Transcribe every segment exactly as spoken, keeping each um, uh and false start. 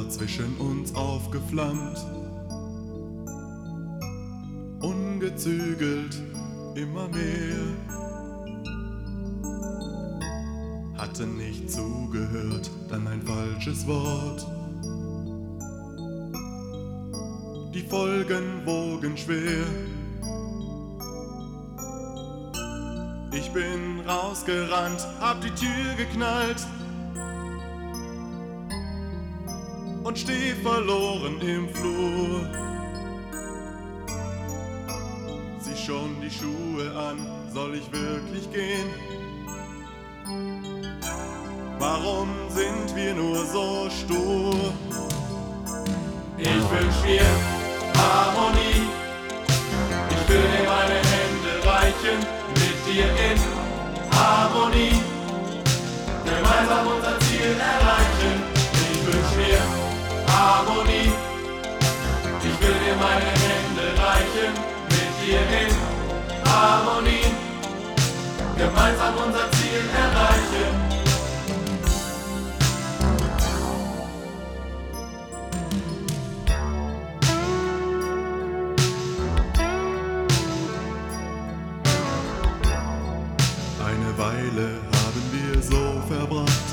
war zwischen uns aufgeflammt, ungezügelt immer mehr. Hatte nicht zugehört, dann ein falsches Wort. Die Folgen wogen schwer. Ich bin rausgerannt, hab die Tür geknallt und steh verloren im Flur. Zieh schon die Schuhe an, soll ich wirklich gehen? Warum sind wir nur so stur? Ich wünsch mir Harmonie, ich will dir meine Hände reichen, mit dir in Harmonie, gemeinsam unser Ziel erreichen. Ich wünsch mir Harmonie, ich will dir meine Hände reichen, mit dir in Harmonie, gemeinsam unser Ziel erreichen. Eine Weile haben wir so verbracht.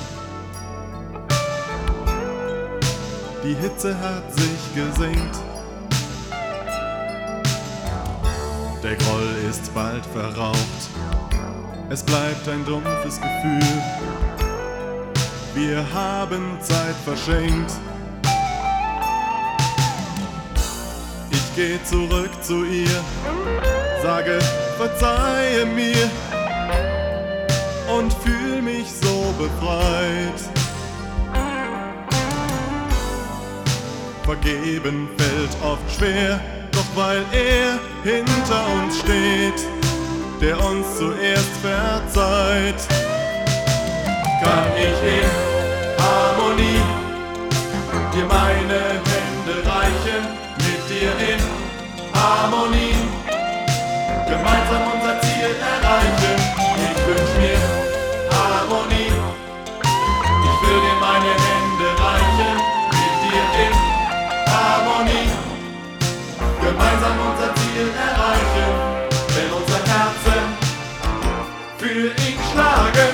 Die Hitze hat sich gesenkt. Der Groll ist bald verraucht. Es bleibt ein dumpfes Gefühl. Wir haben Zeit verschenkt. Ich geh zurück zu ihr, sage, verzeihe mir und fühl mich so befreit. Vergeben fällt oft schwer, doch weil er hinter uns steht, der uns zuerst verzeiht, kann ich in Harmonie dir meine Hände reichen, mit dir in Harmonie, gemeinsam unser Ziel erreichen. Ich wünsch mir Harmonie, ich will dir meine Hände reichen, mit dir in Harmonie, gemeinsam unser Ziel erreichen. Wenn unsere Herzen für ihn schlagen,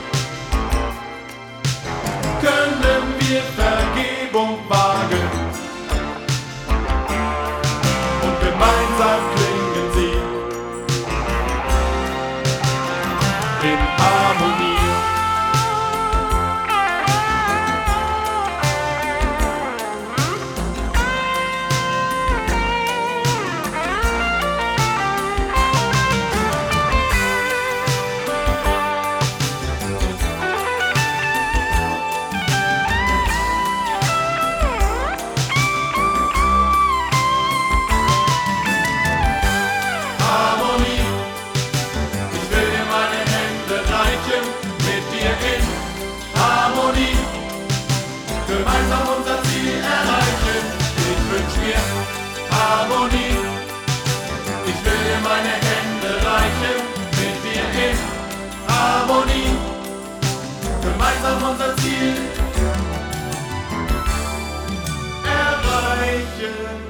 können wir Vergebung wagen und gemeinsam klingen sie in Harmonie. Gemeinsam unser Ziel erreichen. Ich wünsch mir Harmonie, ich will dir meine Hände reichen, mit dir in Harmonie, gemeinsam unser Ziel erreichen.